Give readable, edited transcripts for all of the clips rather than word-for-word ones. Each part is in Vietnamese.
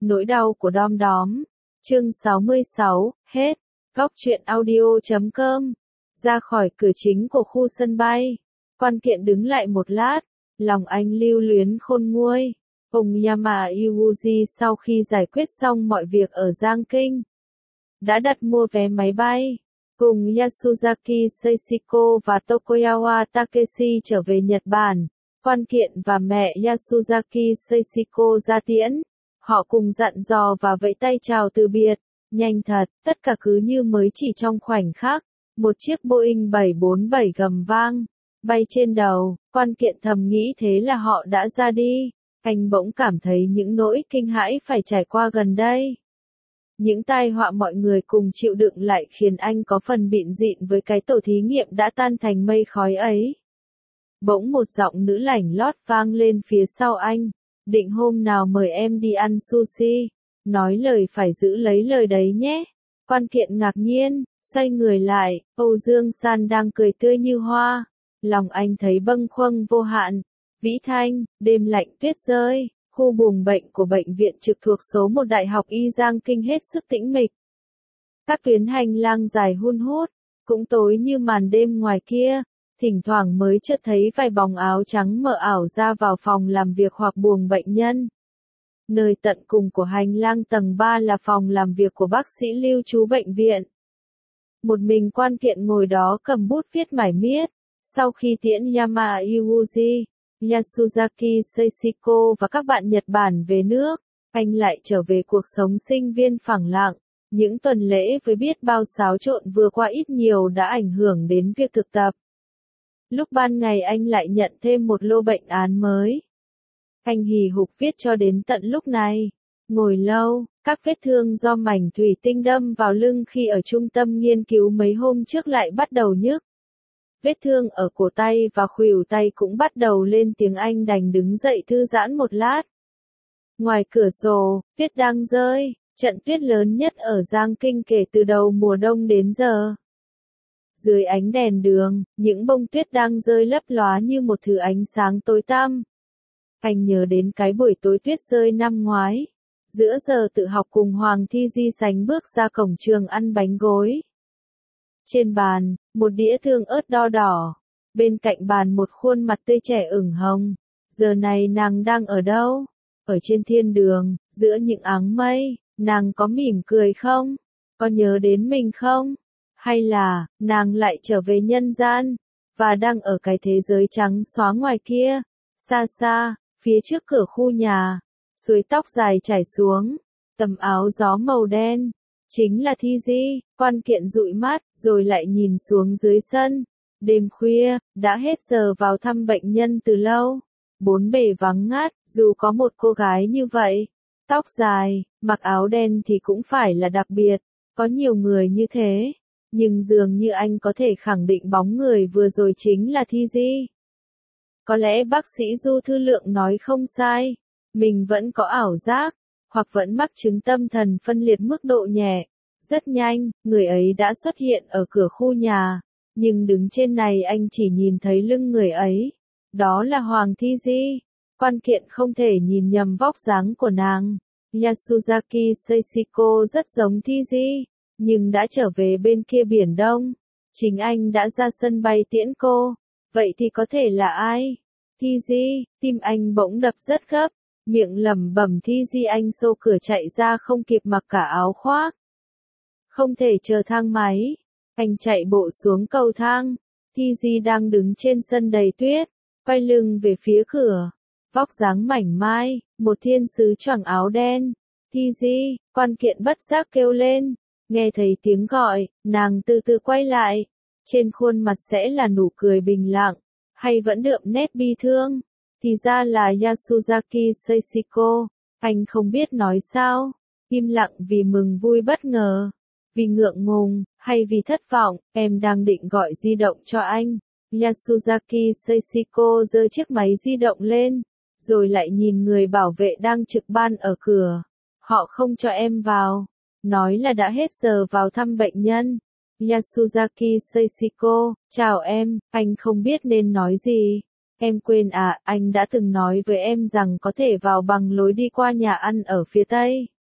Nỗi đau của Đom Đóm. Chương 66, hết. Góc truyện audio.com. Ra khỏi cửa chính của khu sân bay, Quan Kiện đứng lại một lát, lòng anh lưu luyến khôn nguôi. Ông Yama Yuji sau khi giải quyết xong mọi việc ở Giang Kinh, đã đặt mua vé máy bay, cùng Yasuzaki Seishiko và Tokugawa Takeshi trở về Nhật Bản. Quan Kiện và mẹ Yasuzaki Seishiko ra tiễn. Họ cùng dặn dò và vẫy tay chào từ biệt. Nhanh thật, tất cả cứ như mới chỉ trong khoảnh khắc. Một chiếc Boeing 747 gầm vang bay trên đầu. Quan Kiện thầm nghĩ thế là họ đã ra đi. Anh bỗng cảm thấy những nỗi kinh hãi phải trải qua gần đây, những tai họa mọi người cùng chịu đựng lại khiến anh có phần bịn rịn với cái tổ thí nghiệm đã tan thành mây khói ấy. Bỗng một giọng nữ lảnh lót vang lên phía sau anh. Định hôm nào mời em đi ăn sushi. Nói lời phải giữ lấy lời đấy nhé. Quan Kiện ngạc nhiên, xoay người lại, Âu Dương San đang cười tươi như hoa. Lòng anh thấy bâng khuâng vô hạn. Vĩ Thanh, đêm lạnh tuyết rơi, khu buồng bệnh của bệnh viện trực thuộc số 1 Đại học Y Giang Kinh hết sức tĩnh mịch. Các tuyến hành lang dài hun hút, cũng tối như màn đêm ngoài kia. Thỉnh thoảng mới chợt thấy vài bóng áo trắng mờ ảo ra vào phòng làm việc hoặc buồng bệnh nhân. Nơi tận cùng của hành lang tầng 3 là phòng làm việc của bác sĩ lưu trú bệnh viện. Một mình Quan Kiện ngồi đó cầm bút viết mải miết. Sau khi tiễn Yama Yuji, Yasuzaki Seishiko và các bạn Nhật Bản về nước, anh lại trở về cuộc sống sinh viên phẳng lặng. Những tuần lễ với biết bao xáo trộn vừa qua ít nhiều đã ảnh hưởng đến việc thực tập. Lúc ban ngày anh lại nhận thêm một lô bệnh án mới. Anh hì hục viết cho đến tận lúc này. Ngồi lâu, các vết thương do mảnh thủy tinh đâm vào lưng khi ở trung tâm nghiên cứu mấy hôm trước lại bắt đầu nhức. Vết thương ở cổ tay và khuỷu tay cũng bắt đầu lên tiếng, anh đành đứng dậy thư giãn một lát. Ngoài cửa sổ, tuyết đang rơi, trận tuyết lớn nhất ở Giang Kinh kể từ đầu mùa đông đến giờ. Dưới ánh đèn đường, những bông tuyết đang rơi lấp lóa như một thứ ánh sáng tối tăm. Anh nhớ đến cái buổi tối tuyết rơi năm ngoái. Giữa giờ tự học cùng Hoàng Thi Di sánh bước ra cổng trường ăn bánh gối. Trên bàn, một đĩa tương ớt đo đỏ. Bên cạnh bàn một khuôn mặt tươi trẻ ửng hồng. Giờ này nàng đang ở đâu? Ở trên thiên đường, giữa những áng mây, nàng có mỉm cười không? Có nhớ đến mình không? Hay là, nàng lại trở về nhân gian, và đang ở cái thế giới trắng xóa ngoài kia, xa xa, phía trước cửa khu nhà, suối tóc dài chảy xuống, tầm áo gió màu đen, chính là Thi Di. Quan Kiện dụi mắt, rồi lại nhìn xuống dưới sân. Đêm khuya, đã hết giờ vào thăm bệnh nhân từ lâu. Bốn bề vắng ngắt, dù có một cô gái như vậy, tóc dài, mặc áo đen thì cũng phải là đặc biệt, có nhiều người như thế. Nhưng dường như anh có thể khẳng định bóng người vừa rồi chính là Thi Di. Có lẽ bác sĩ Du Thư Lượng nói không sai, mình vẫn có ảo giác, hoặc vẫn mắc chứng tâm thần phân liệt mức độ nhẹ. Rất nhanh, người ấy đã xuất hiện ở cửa khu nhà, nhưng đứng trên này anh chỉ nhìn thấy lưng người ấy. Đó là Hoàng Thi Di. Quan Kiện không thể nhìn nhầm vóc dáng của nàng. Yasuzaki Seishiko rất giống Thi Di, nhưng đã trở về bên kia Biển Đông. Chính anh đã ra sân bay tiễn cô. Vậy thì có thể là ai? Thi Di. Tim anh bỗng đập rất gấp, miệng lẩm bẩm Thi Di. Anh xô cửa chạy ra không kịp mặc cả áo khoác. Không thể chờ thang máy. Anh chạy bộ xuống cầu thang. Thi Di đang đứng trên sân đầy tuyết, quay lưng về phía cửa. Vóc dáng mảnh mai, một thiên sứ choàng áo đen. Thi Di. Quan Kiện bất giác kêu lên. Nghe thấy tiếng gọi, nàng từ từ quay lại. Trên khuôn mặt sẽ là nụ cười bình lặng, hay vẫn đượm nét bi thương. Thì ra là Yasuzaki Seishiko. Anh không biết nói sao. Im lặng vì mừng vui bất ngờ, vì ngượng ngùng, hay vì thất vọng. Em đang định gọi di động cho anh. Yasuzaki Seishiko giơ chiếc máy di động lên, rồi lại nhìn người bảo vệ đang trực ban ở cửa. Họ không cho em vào, nói là đã hết giờ vào thăm bệnh nhân. Yasuzaki Seishiko, chào em, anh không biết nên nói gì. Em quên à, anh đã từng nói với em rằng có thể vào bằng lối đi qua nhà ăn ở phía Tây.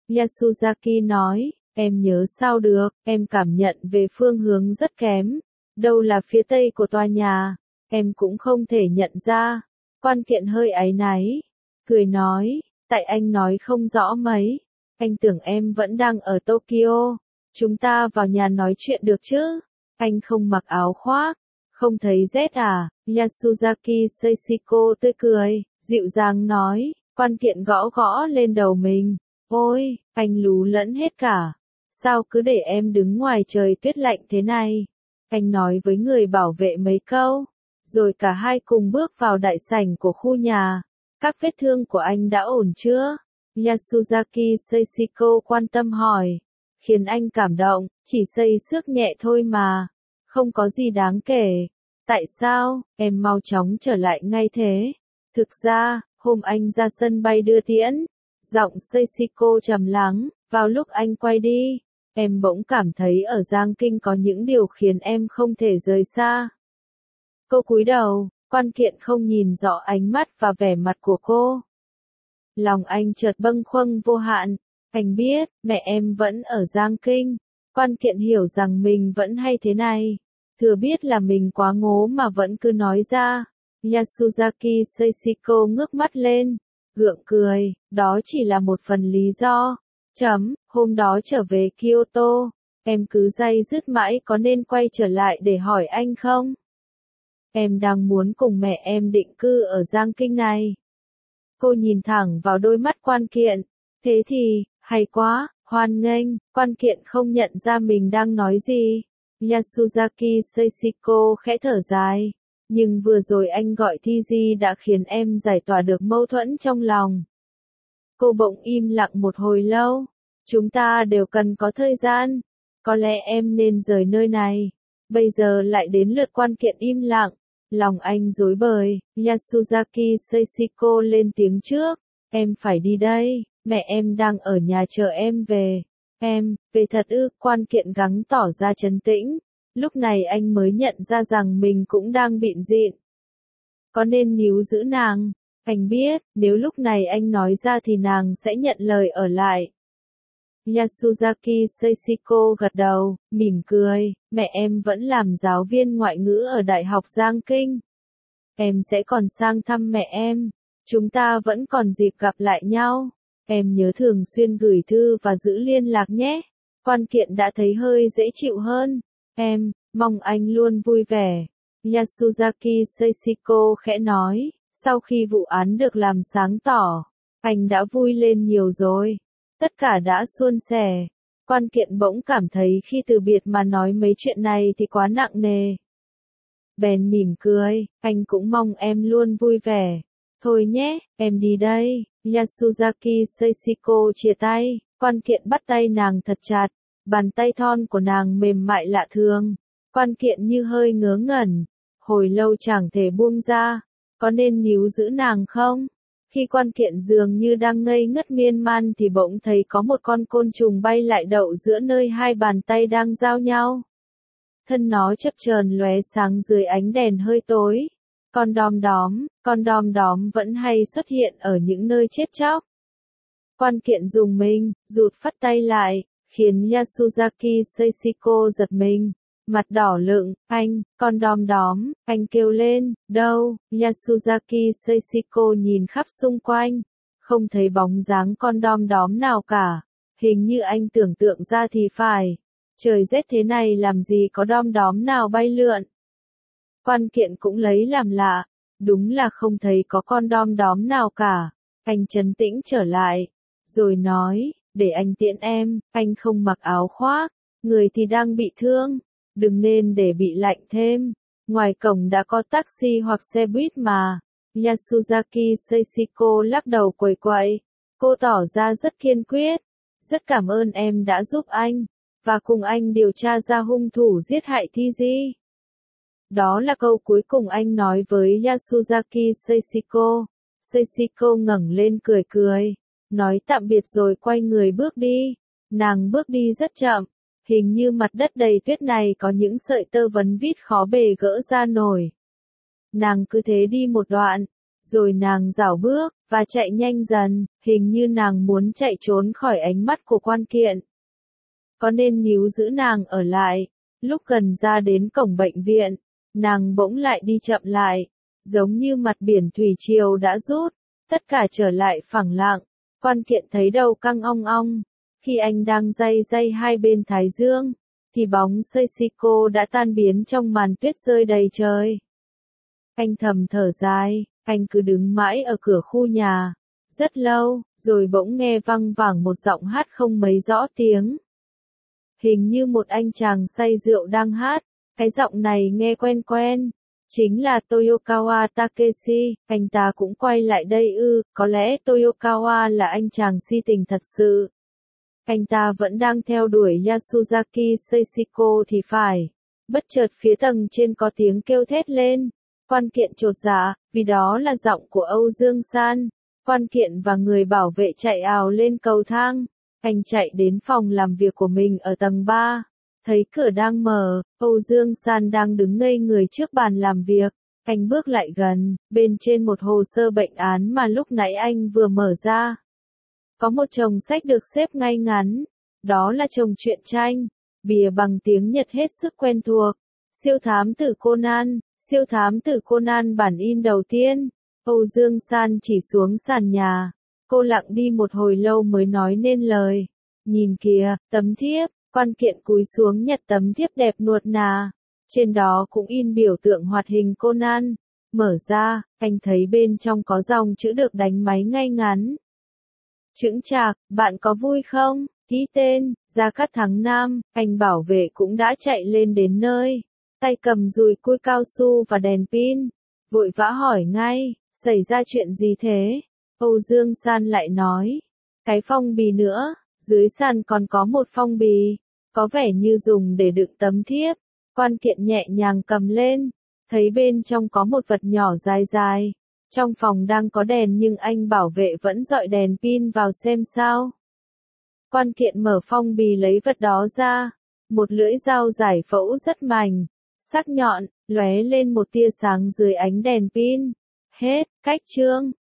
Yasuzaki nói, em nhớ sao được, em cảm nhận về phương hướng rất kém. Đâu là phía tây của tòa nhà, em cũng không thể nhận ra. Quan kiện hơi áy náy, cười nói, tại anh nói không rõ mấy. Anh tưởng em vẫn đang ở Tokyo. Chúng ta vào nhà nói chuyện được chứ? Anh không mặc áo khoác, không thấy rét à? Yasuzaki Seishiko tươi cười, dịu dàng nói, quan kiện gõ gõ lên đầu mình. Ôi, anh lú lẫn hết cả. Sao cứ để em đứng ngoài trời tuyết lạnh thế này? Anh nói với người bảo vệ mấy câu, rồi cả hai cùng bước vào đại sảnh của khu nhà. Các vết thương của anh đã ổn chưa? Yasuzaki Seishiko quan tâm hỏi. Khiến anh cảm động, chỉ xây xước nhẹ thôi mà. Không có gì đáng kể. Tại sao, em mau chóng trở lại ngay thế? Thực ra, hôm anh ra sân bay đưa tiễn, giọng Seishiko trầm lắng, vào lúc anh quay đi, em bỗng cảm thấy ở Giang Kinh có những điều khiến em không thể rời xa. Cô cúi đầu, quan kiện không nhìn rõ ánh mắt và vẻ mặt của cô. Lòng anh chợt bâng khuâng vô hạn, anh biết, mẹ em vẫn ở Giang Kinh. Quan kiện hiểu rằng mình vẫn hay thế này. Thừa biết là mình quá ngố mà vẫn cứ nói ra. Yasuzaki Seishiko ngước mắt lên, gượng cười, đó chỉ là một phần lý do. Hôm đó trở về Kyoto, em cứ day dứt mãi có nên quay trở lại để hỏi anh không? Em đang muốn cùng mẹ em định cư ở Giang Kinh này. Cô nhìn thẳng vào đôi mắt quan kiện. Thế thì, hay quá, hoan nghênh. Quan kiện không nhận ra mình đang nói gì. Yasuzaki Seishiko khẽ thở dài. Nhưng vừa rồi anh gọi Thiji đã khiến em giải tỏa được mâu thuẫn trong lòng. Cô bỗng im lặng một hồi lâu. Chúng ta đều cần có thời gian. Có lẽ em nên rời nơi này. Bây giờ lại đến lượt quan kiện im lặng. Lòng anh rối bời. Yasuzaki Seishiko lên tiếng trước. Em phải đi đây. Mẹ em đang ở nhà chờ em về. Em, về thật ư? Quan kiện gắng tỏ ra trấn tĩnh. Lúc này anh mới nhận ra rằng mình cũng đang bịn dịn. Có nên níu giữ nàng? Anh biết, nếu lúc này anh nói ra thì nàng sẽ nhận lời ở lại. Yasuzaki Seishiko gật đầu, mỉm cười, mẹ em vẫn làm giáo viên ngoại ngữ ở Đại học Giang Kinh. Em sẽ còn sang thăm mẹ em. Chúng ta vẫn còn dịp gặp lại nhau. Em nhớ thường xuyên gửi thư và giữ liên lạc nhé. Quan kiện đã thấy hơi dễ chịu hơn. Em, mong anh luôn vui vẻ. Yasuzaki Seishiko khẽ nói, sau khi vụ án được làm sáng tỏ, anh đã vui lên nhiều rồi. Tất cả đã suôn sẻ. Quan kiện bỗng cảm thấy khi từ biệt mà nói mấy chuyện này thì quá nặng nề. Bèn mỉm cười, anh cũng mong em luôn vui vẻ. Thôi nhé, em đi đây. Yasuzaki Seishiko chia tay, quan kiện bắt tay nàng thật chặt. Bàn tay thon của nàng mềm mại lạ thường. Quan kiện như hơi ngớ ngẩn. Hồi lâu chẳng thể buông ra. Có nên níu giữ nàng không? Khi quan kiện dường như đang ngây ngất miên man thì bỗng thấy có một con côn trùng bay lại đậu giữa nơi hai bàn tay đang giao nhau. Thân nó chập chờn lóe sáng dưới ánh đèn hơi tối. Con đom đóm vẫn hay xuất hiện ở những nơi chết chóc. Quan kiện dùng mình, rụt phắt tay lại, khiến Yasuzaki Seishiko giật mình. Mặt đỏ lựng, con đom đóm, anh kêu lên, đâu? Yasuzaki Seishiko nhìn khắp xung quanh, không thấy bóng dáng con đom đóm nào cả. Hình như anh tưởng tượng ra thì phải. Trời rét thế này làm gì có đom đóm nào bay lượn. Quan kiện cũng lấy làm lạ, đúng là không thấy có con đom đóm nào cả. Anh trấn tĩnh trở lại, rồi nói, để anh tiễn em, anh không mặc áo khoác, người thì đang bị thương. Đừng nên để bị lạnh thêm. Ngoài cổng đã có taxi hoặc xe buýt mà. Yasuzaki Seishiko lắc đầu quẩy quậy. Cô tỏ ra rất kiên quyết. Rất cảm ơn em đã giúp anh. Và cùng anh điều tra ra hung thủ giết hại Thiji. Đó là câu cuối cùng anh nói với Yasuzaki Seishiko. Seishiko ngẩng lên cười cười. Nói tạm biệt rồi quay người bước đi. Nàng bước đi rất chậm. Hình như mặt đất đầy tuyết này có những sợi tơ vấn vít khó bề gỡ ra nổi. Nàng cứ thế đi một đoạn, Rồi nàng rảo bước, và chạy nhanh dần, hình như nàng muốn chạy trốn khỏi ánh mắt của quan kiện. Có nên níu giữ nàng ở lại, lúc gần ra đến cổng bệnh viện, nàng bỗng lại đi chậm lại, giống như mặt biển thủy triều đã rút, tất cả trở lại phẳng lặng. Quan kiện thấy đầu căng ong ong, khi anh đang day day hai bên thái dương, thì bóng Seishiko đã tan biến trong màn tuyết rơi đầy trời. Anh thầm thở dài, anh cứ đứng mãi ở cửa khu nhà, rất lâu, rồi bỗng nghe văng vẳng một giọng hát không mấy rõ tiếng. Hình như một anh chàng say rượu đang hát, cái giọng này nghe quen quen. Chính là Toyokawa Takeshi, anh ta cũng quay lại đây ư, có lẽ Toyokawa là anh chàng si tình thật sự. Anh ta vẫn đang theo đuổi Yasuzaki Seishiko thì phải. Bất chợt phía tầng trên có tiếng kêu thét lên. Quan kiện chột dạ, vì đó là giọng của Âu Dương San. Quan kiện và người bảo vệ chạy ào lên cầu thang. Anh chạy đến phòng làm việc của mình ở tầng 3. Thấy cửa đang mở, Âu Dương San đang đứng ngây người trước bàn làm việc. Anh bước lại gần, bên trên một hồ sơ bệnh án mà lúc nãy anh vừa mở ra. Có một chồng sách được xếp ngay ngắn. Đó là chồng truyện tranh. Bìa bằng tiếng Nhật hết sức quen thuộc. Siêu thám tử Conan, siêu thám tử Conan bản in đầu tiên. Âu Dương San chỉ xuống sàn nhà. Cô lặng đi một hồi lâu mới nói nên lời. Nhìn kìa, tấm thiếp. Quan kiện cúi xuống nhặt tấm thiếp đẹp nuột nà. Trên đó cũng in biểu tượng hoạt hình Conan. Mở ra, anh thấy bên trong có dòng chữ được đánh máy ngay ngắn. Chững chạc, bạn có vui không? Ký tên, Gia Cát Thắng Nam. Anh bảo vệ cũng đã chạy lên đến nơi. Tay cầm dùi cui cao su và đèn pin. Vội vã hỏi ngay, xảy ra chuyện gì thế? Âu Dương San lại nói. Cái phong bì nữa, dưới sàn còn có một phong bì. Có vẻ như dùng để đựng tấm thiếp. Quan kiện nhẹ nhàng cầm lên. Thấy bên trong có một vật nhỏ dài dài. Trong phòng đang có đèn nhưng anh bảo vệ vẫn dọi đèn pin vào xem sao. Quan kiện mở phong bì lấy vật đó ra. Một lưỡi dao giải phẫu rất mảnh, sắc nhọn, lóe lên một tia sáng dưới ánh đèn pin. Hết, cách chương.